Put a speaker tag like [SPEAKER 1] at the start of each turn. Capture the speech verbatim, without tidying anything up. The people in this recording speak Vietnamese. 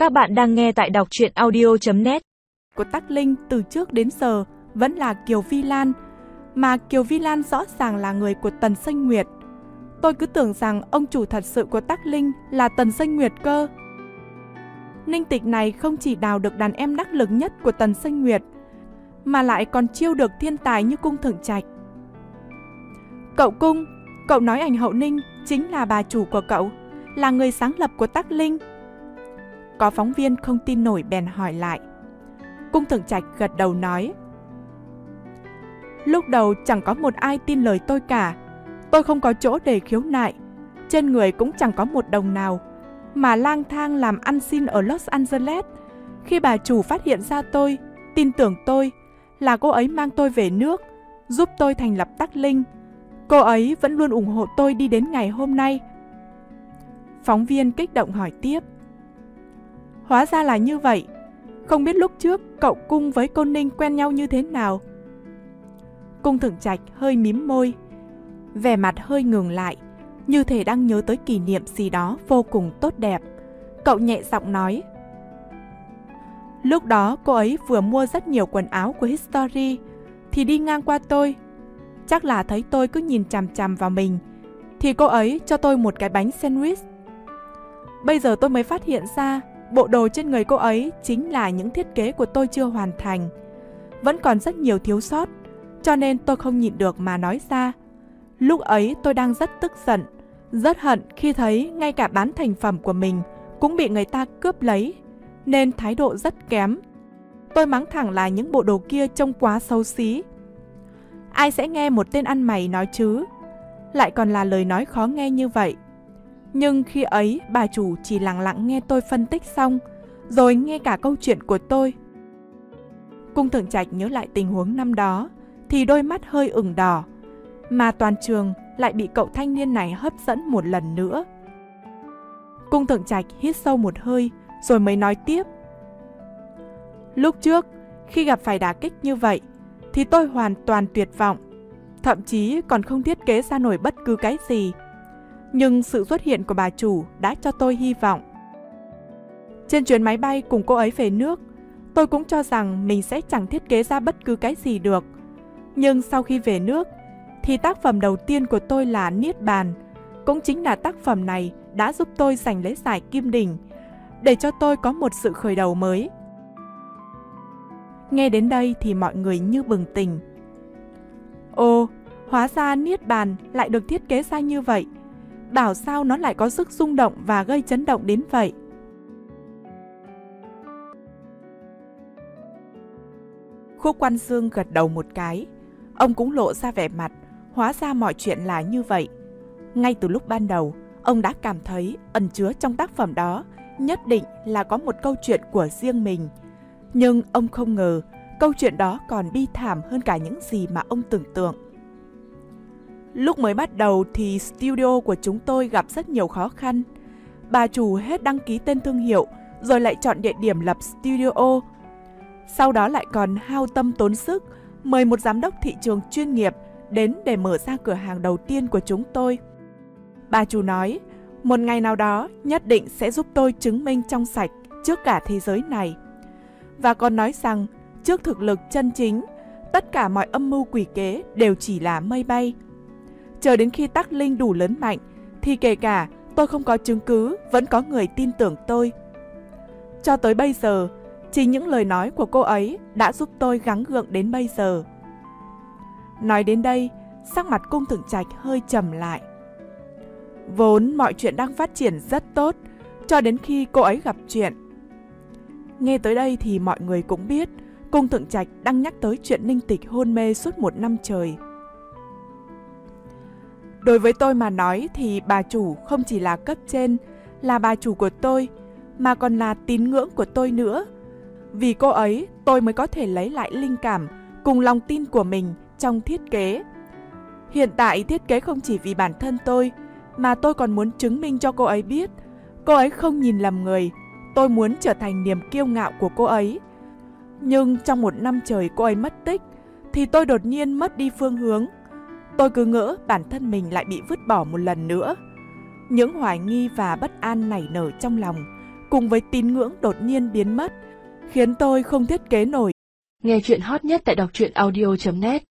[SPEAKER 1] Các bạn đang nghe tại đọc truyện audio chấm net.
[SPEAKER 2] Của Tắc Linh từ trước đến giờ vẫn là Kiều Vi Lan, mà Kiều Vi Lan rõ ràng là người của Tần Xanh Nguyệt. Tôi cứ tưởng rằng ông chủ thật sự của Tắc Linh là Tần Xanh Nguyệt cơ. Ninh Tịch này không chỉ đào được đàn em đắc lực nhất của Tần Xanh Nguyệt, mà lại còn chiêu được thiên tài như Cung Thượng Trạch. Cậu Cung, cậu nói ảnh hậu Ninh chính là bà chủ của cậu, là người sáng lập của Tắc Linh. Có phóng viên không tin nổi bèn hỏi lại. Cung Thượng Trạch gật đầu nói: Lúc đầu chẳng có một ai tin lời tôi cả. Tôi không có chỗ để khiếu nại, trên người cũng chẳng có một đồng nào, mà lang thang làm ăn xin ở Los Angeles. Khi bà chủ phát hiện ra tôi, tin tưởng tôi, là cô ấy mang tôi về nước, giúp tôi thành lập Tắc Linh. Cô ấy vẫn luôn ủng hộ tôi đi đến ngày hôm nay. Phóng viên kích động hỏi tiếp: Hóa ra là như vậy. Không biết lúc trước cậu Cung với cô Ninh quen nhau như thế nào? Cung Thượng Trạch hơi mím môi, vẻ mặt hơi ngừng lại, như thể đang nhớ tới kỷ niệm gì đó vô cùng tốt đẹp. Cậu nhẹ giọng nói: Lúc đó cô ấy vừa mua rất nhiều quần áo của History, thì đi ngang qua tôi. Chắc là thấy tôi cứ nhìn chằm chằm vào mình, thì cô ấy cho tôi một cái bánh sandwich. Bây giờ tôi mới phát hiện ra bộ đồ trên người cô ấy chính là những thiết kế của tôi chưa hoàn thành. Vẫn còn rất nhiều thiếu sót, cho nên tôi không nhịn được mà nói ra. Lúc ấy tôi đang rất tức giận, rất hận khi thấy ngay cả bán thành phẩm của mình cũng bị người ta cướp lấy, nên thái độ rất kém. Tôi mắng thẳng là những bộ đồ kia trông quá xấu xí. Ai sẽ nghe một tên ăn mày nói chứ, lại còn là lời nói khó nghe như vậy. Nhưng khi ấy bà chủ chỉ lặng lặng nghe tôi phân tích xong, rồi nghe cả câu chuyện của tôi. Cung Thượng Trạch nhớ lại tình huống năm đó thì đôi mắt hơi ửng đỏ, mà toàn trường lại bị cậu thanh niên này hấp dẫn một lần nữa. Cung Thượng Trạch hít sâu một hơi rồi mới nói tiếp: Lúc trước khi gặp phải đả kích như vậy thì tôi hoàn toàn tuyệt vọng, thậm chí còn không thiết kế ra nổi bất cứ cái gì. Nhưng sự xuất hiện của bà chủ đã cho tôi hy vọng. Trên chuyến máy bay cùng cô ấy về nước, tôi cũng cho rằng mình sẽ chẳng thiết kế ra bất cứ cái gì được. Nhưng sau khi về nước thì tác phẩm đầu tiên của tôi là Niết Bàn. Cũng chính là tác phẩm này đã giúp tôi giành lấy giải Kim Đình, để cho tôi có một sự khởi đầu mới. Nghe đến đây thì mọi người như bừng tỉnh. Ồ, hóa ra Niết Bàn lại được thiết kế ra như vậy. Bảo sao nó lại có sức rung động và gây chấn động đến vậy. Khúc Quan Dương gật đầu một cái. Ông cũng lộ ra vẻ mặt, hóa ra mọi chuyện là như vậy. Ngay từ lúc ban đầu, ông đã cảm thấy ẩn chứa trong tác phẩm đó nhất định là có một câu chuyện của riêng mình. Nhưng ông không ngờ câu chuyện đó còn bi thảm hơn cả những gì mà ông tưởng tượng. Lúc mới bắt đầu thì studio của chúng tôi gặp rất nhiều khó khăn. Bà chủ hết đăng ký tên thương hiệu, rồi lại chọn địa điểm lập studio. Sau đó lại còn hao tâm tốn sức mời một giám đốc thị trường chuyên nghiệp đến để mở ra cửa hàng đầu tiên của chúng tôi. Bà chủ nói một ngày nào đó nhất định sẽ giúp tôi chứng minh trong sạch trước cả thế giới này. Và còn nói rằng trước thực lực chân chính, tất cả mọi âm mưu quỷ kế đều chỉ là mây bay. Chờ đến khi Tắc Linh đủ lớn mạnh thì kể cả tôi không có chứng cứ vẫn có người tin tưởng tôi. Cho tới bây giờ, chỉ những lời nói của cô ấy đã giúp tôi gắng gượng đến bây giờ. Nói đến đây, sắc mặt Cung Thượng Trạch hơi trầm lại. Vốn mọi chuyện đang phát triển rất tốt, cho đến khi cô ấy gặp chuyện. Nghe tới đây thì mọi người cũng biết Cung Thượng Trạch đang nhắc tới chuyện Ninh Tịch hôn mê suốt một năm trời. Đối với tôi mà nói thì bà chủ không chỉ là cấp trên, là bà chủ của tôi, mà còn là tín ngưỡng của tôi nữa. Vì cô ấy, tôi mới có thể lấy lại linh cảm cùng lòng tin của mình trong thiết kế. Hiện tại thiết kế không chỉ vì bản thân tôi, mà tôi còn muốn chứng minh cho cô ấy biết cô ấy không nhìn lầm người. Tôi muốn trở thành niềm kiêu ngạo của cô ấy. Nhưng trong một năm trời cô ấy mất tích, thì tôi đột nhiên mất đi phương hướng. Tôi cứ ngỡ bản thân mình lại bị vứt bỏ một lần nữa. Những hoài nghi và bất an nảy nở trong lòng cùng với tín ngưỡng đột nhiên biến mất, khiến tôi không thiết kế nổi.
[SPEAKER 3] Nghe chuyện hot nhất tại đọc truyện audio chấm net.